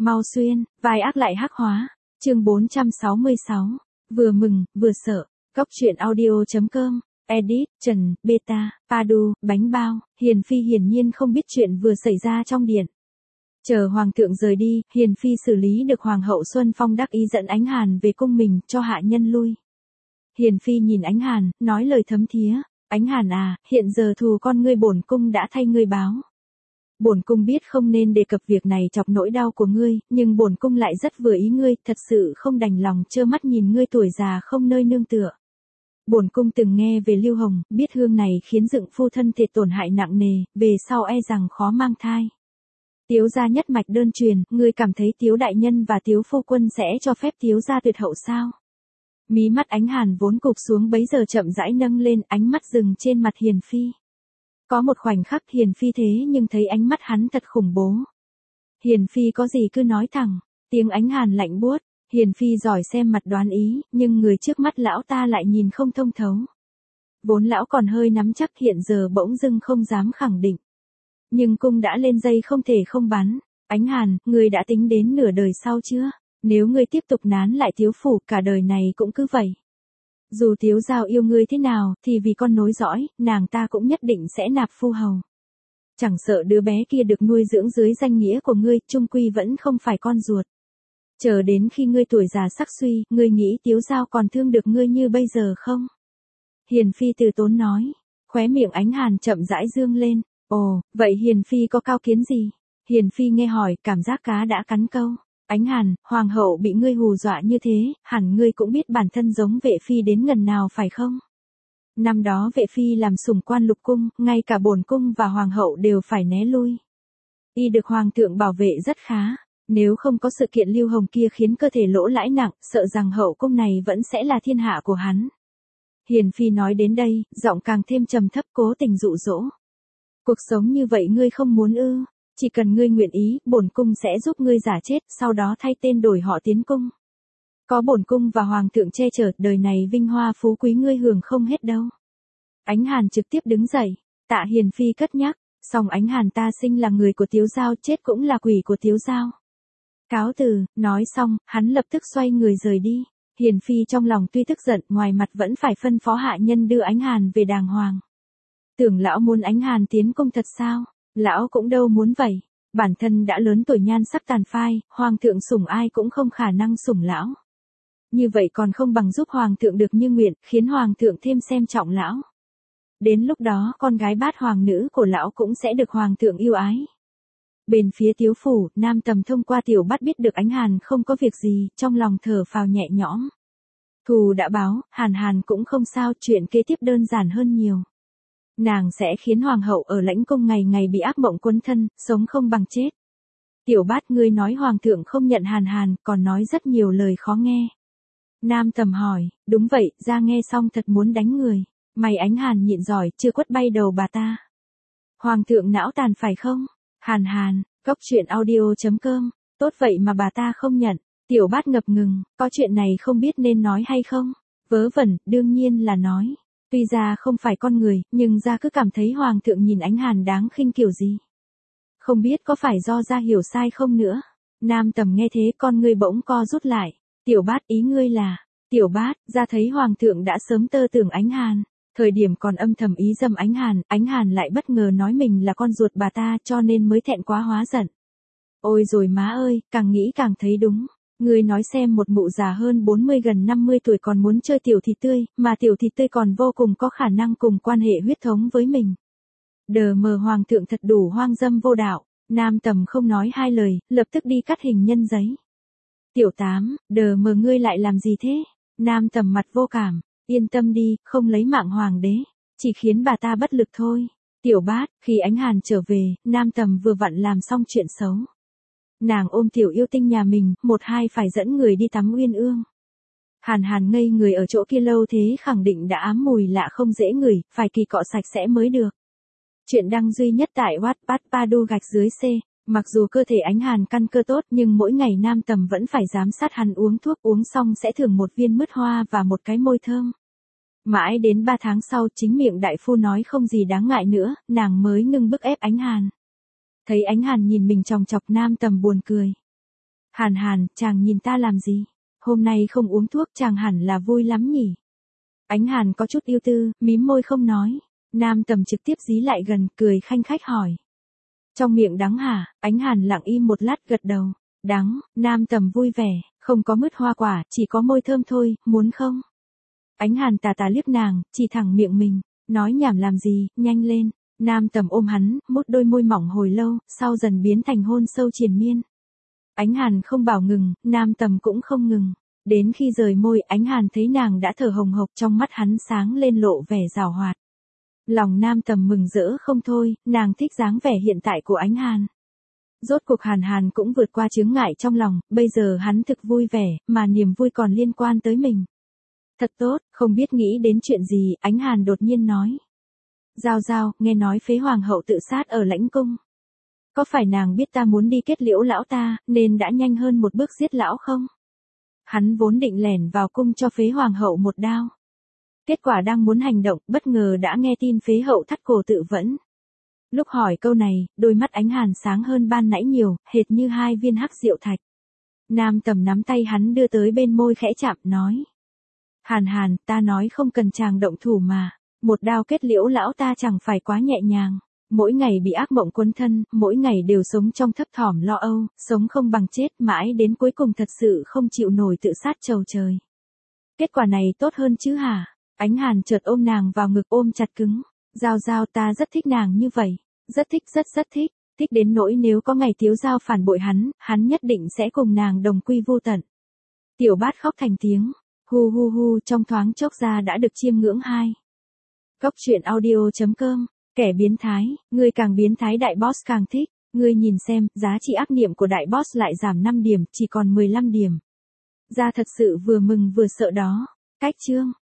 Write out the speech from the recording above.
Mau xuyên, vai ác lại hắc hóa. Chương 466. Vừa mừng, vừa sợ. Góc truyện audio.com. Edit, Trần, Beta, Padu, Bánh Bao. Hiền Phi hiển nhiên không biết chuyện vừa xảy ra trong điện. Chờ hoàng thượng rời đi, Hiền Phi xử lý được hoàng hậu Xuân Phong đắc ý dẫn Ánh Hàn về cung mình, cho hạ nhân lui. Hiền Phi nhìn Ánh Hàn, nói lời thấm thía. Ánh Hàn à, hiện giờ thù con ngươi bổn cung đã thay ngươi báo. Bổn cung biết không nên đề cập việc này chọc nỗi đau của ngươi, nhưng bổn cung lại rất vừa ý ngươi, thật sự không đành lòng trơ mắt nhìn ngươi tuổi già không nơi nương tựa. Bổn cung từng nghe về Lưu Hồng, biết hương này khiến dựng phu thân thể tổn hại nặng nề, về sau e rằng khó mang thai. Tiếu gia nhất mạch đơn truyền, ngươi cảm thấy Tiếu đại nhân và Tiếu phu quân sẽ cho phép Tiếu gia tuyệt hậu sao? Mí mắt Ánh Hàn vốn cụp xuống bấy giờ chậm rãi nâng lên, ánh mắt dừng trên mặt Hiền Phi. Có một khoảnh khắc Hiền Phi thế nhưng thấy ánh mắt hắn thật khủng bố. Hiền Phi có gì cứ nói thẳng, tiếng Ánh Hàn lạnh buốt. Hiền Phi giỏi xem mặt đoán ý, nhưng người trước mắt lão ta lại nhìn không thông thấu. Vốn lão còn hơi nắm chắc, hiện giờ bỗng dưng không dám khẳng định. Nhưng cung đã lên dây không thể không bắn. Ánh Hàn, ngươi đã tính đến nửa đời sau chưa? Nếu ngươi tiếp tục nán lại Tiếu phủ, cả đời này cũng cứ vậy. Dù Tiếu Giao yêu ngươi thế nào, thì vì con nối dõi, nàng ta cũng nhất định sẽ nạp phu hầu. Chẳng sợ đứa bé kia được nuôi dưỡng dưới danh nghĩa của ngươi, chung quy vẫn không phải con ruột. Chờ đến khi ngươi tuổi già sắc suy, ngươi nghĩ Tiếu Giao còn thương được ngươi như bây giờ không? Hiền Phi từ tốn nói, khóe miệng Ánh Hàn chậm rãi dương lên. Ồ, vậy Hiền Phi có cao kiến gì? Hiền Phi nghe hỏi, cảm giác cá đã cắn câu. Ánh Hàn, hoàng hậu bị ngươi hù dọa như thế, hẳn ngươi cũng biết bản thân giống Vệ Phi đến ngần nào phải không? Năm đó Vệ Phi làm sủng quan lục cung, ngay cả bổn cung và hoàng hậu đều phải né lui. Y được hoàng thượng bảo vệ rất khá. Nếu không có sự kiện Lưu Hồng kia khiến cơ thể lỗ lãi nặng, sợ rằng hậu cung này vẫn sẽ là thiên hạ của hắn. Hiền Phi nói đến đây, giọng càng thêm trầm thấp, cố tình dụ dỗ. Cuộc sống như vậy ngươi không muốn ư? Chỉ cần ngươi nguyện ý, bổn cung sẽ giúp ngươi giả chết, sau đó thay tên đổi họ tiến cung. Có bổn cung và hoàng thượng che chở, đời này vinh hoa phú quý ngươi hưởng không hết đâu. Ánh Hàn trực tiếp đứng dậy, tạ Hiền Phi cất nhắc, song Ánh Hàn ta sinh là người của Tiếu Giao, chết cũng là quỷ của Tiếu Giao. Cáo từ, nói xong, hắn lập tức xoay người rời đi. Hiền Phi trong lòng tuy tức giận, ngoài mặt vẫn phải phân phó hạ nhân đưa Ánh Hàn về đàng hoàng. Tưởng lão muốn Ánh Hàn tiến cung thật sao? Lão cũng đâu muốn vậy. Bản thân đã lớn tuổi nhan sắc tàn phai, hoàng thượng sủng ai cũng không khả năng sủng lão. Như vậy còn không bằng giúp hoàng thượng được như nguyện, khiến hoàng thượng thêm xem trọng lão. Đến lúc đó, con gái bát hoàng nữ của lão cũng sẽ được hoàng thượng yêu ái. Bên phía Tiếu phủ, Nam Tầm thông qua Tiểu Bát biết được Ánh Hàn không có việc gì, trong lòng thở phào nhẹ nhõm. Thù đã báo, Hàn cũng không sao, chuyện kế tiếp đơn giản hơn nhiều. Nàng sẽ khiến hoàng hậu ở lãnh cung ngày ngày bị ác mộng quấn thân, sống không bằng chết. Tiểu Bát, ngươi nói hoàng thượng không nhận Hàn, còn nói rất nhiều lời khó nghe. Nam Tầm hỏi, đúng vậy, ra nghe xong thật muốn đánh người. Mày Ánh Hàn nhịn giỏi, chưa quất bay đầu bà ta. Hoàng thượng não tàn phải không? Hàn, góc truyện audio.com, tốt vậy mà bà ta không nhận. Tiểu Bát ngập ngừng, có chuyện này không biết nên nói hay không? Vớ vẩn, đương nhiên là nói. Tuy ra không phải con người, nhưng ra cứ cảm thấy hoàng thượng nhìn Ánh Hàn đáng khinh kiểu gì. Không biết có phải do ra hiểu sai không nữa. Nam Tầm nghe thế con ngươi bỗng co rút lại. Tiểu Bát, ý ngươi là, Tiểu Bát, ra thấy hoàng thượng đã sớm tơ tưởng Ánh Hàn. Thời điểm còn âm thầm ý dâm Ánh Hàn lại bất ngờ nói mình là con ruột bà ta, cho nên mới thẹn quá hóa giận. Ôi rồi má ơi, càng nghĩ càng thấy đúng. Ngươi nói xem, một mụ già hơn 40 gần 50 tuổi còn muốn chơi tiểu thịt tươi, mà tiểu thịt tươi còn vô cùng có khả năng cùng quan hệ huyết thống với mình. Đờ mờ hoàng thượng thật đủ hoang dâm vô đạo. Nam Tầm không nói hai lời, lập tức đi cắt hình nhân giấy. Tiểu Tám, đờ mờ ngươi lại làm gì thế? Nam Tầm mặt vô cảm. Yên tâm đi, không lấy mạng hoàng đế, chỉ khiến bà ta bất lực thôi. Tiểu Bát, khi Ánh Hàn trở về, Nam Tầm vừa vặn làm xong chuyện xấu. Nàng ôm tiểu yêu tinh nhà mình, một hai phải dẫn người đi tắm uyên ương. Hàn ngây người ở chỗ kia lâu thế khẳng định đã ám mùi lạ không dễ ngửi, phải kỳ cọ sạch sẽ mới được. Chuyện đăng duy nhất tại Wattpad Padu _ C. Mặc dù cơ thể Ánh Hàn căn cơ tốt, nhưng mỗi ngày Nam Tầm vẫn phải giám sát hắn uống thuốc, uống xong sẽ thưởng một viên mứt hoa và một cái môi thơm. Mãi đến 3 tháng sau, chính miệng đại phu nói không gì đáng ngại nữa, nàng mới ngưng bức ép Ánh Hàn. Thấy Ánh Hàn nhìn mình chòng chọc, Nam Tầm buồn cười. Hàn Hàn, chàng nhìn ta làm gì? Hôm nay không uống thuốc chàng hẳn là vui lắm nhỉ? Ánh Hàn có chút ưu tư, mím môi không nói. Nam Tầm trực tiếp dí lại gần, cười khanh khách hỏi. Trong miệng đắng hả? Ánh Hàn lặng im một lát gật đầu. Đắng, Nam Tầm vui vẻ, không có mứt hoa quả, chỉ có môi thơm thôi, muốn không? Ánh Hàn tà tà liếc nàng, chỉ thẳng miệng mình, nói nhảm làm gì, nhanh lên. Nam Tầm ôm hắn, mút đôi môi mỏng hồi lâu, sau dần biến thành hôn sâu triền miên. Ánh Hàn không bảo ngừng, Nam Tầm cũng không ngừng. Đến khi rời môi, Ánh Hàn thấy nàng đã thở hồng hộc, trong mắt hắn sáng lên lộ vẻ giảo hoạt. Lòng Nam Tầm mừng rỡ không thôi, nàng thích dáng vẻ hiện tại của Ánh Hàn. Rốt cuộc Hàn Hàn cũng vượt qua chướng ngại trong lòng, bây giờ hắn thực vui vẻ, mà niềm vui còn liên quan tới mình. Thật tốt, không biết nghĩ đến chuyện gì, Ánh Hàn đột nhiên nói. Giao Giao, nghe nói Phế Hoàng hậu tự sát ở lãnh cung. Có phải nàng biết ta muốn đi kết liễu lão ta, nên đã nhanh hơn một bước giết lão không? Hắn vốn định lẻn vào cung cho Phế Hoàng hậu một đao. Kết quả đang muốn hành động, bất ngờ đã nghe tin Phế hậu thắt cổ tự vẫn. Lúc hỏi câu này, đôi mắt Ánh Hàn sáng hơn ban nãy nhiều, hệt như hai viên hắc diệu thạch. Nam Tầm nắm tay hắn đưa tới bên môi khẽ chạm, nói. Hàn Hàn, ta nói không cần chàng động thủ mà. Một đao kết liễu lão ta chẳng phải quá nhẹ nhàng. Mỗi ngày bị ác mộng quấn thân, mỗi ngày đều sống trong thấp thỏm lo âu, sống không bằng chết, mãi đến cuối cùng thật sự không chịu nổi tự sát trầu trời. Kết quả này tốt hơn chứ hả? Ánh Hàn chợt ôm nàng vào ngực ôm chặt cứng. Giao Giao, ta rất thích nàng như vậy. Rất thích, rất thích. Thích đến nỗi nếu có ngày Tiếu Giao phản bội hắn nhất định sẽ cùng nàng đồng quy vô tận. Tiểu Bát khóc thành tiếng. Hu hu hu, trong thoáng chốc ra đã được chiêm ngưỡng hai. Góc truyện audio.com. Kẻ biến thái, người càng biến thái đại boss càng thích. Ngươi nhìn xem, giá trị ác niệm của đại boss lại giảm 5 điểm, chỉ còn 15 điểm. Ra thật sự vừa mừng vừa sợ đó. Cách chương.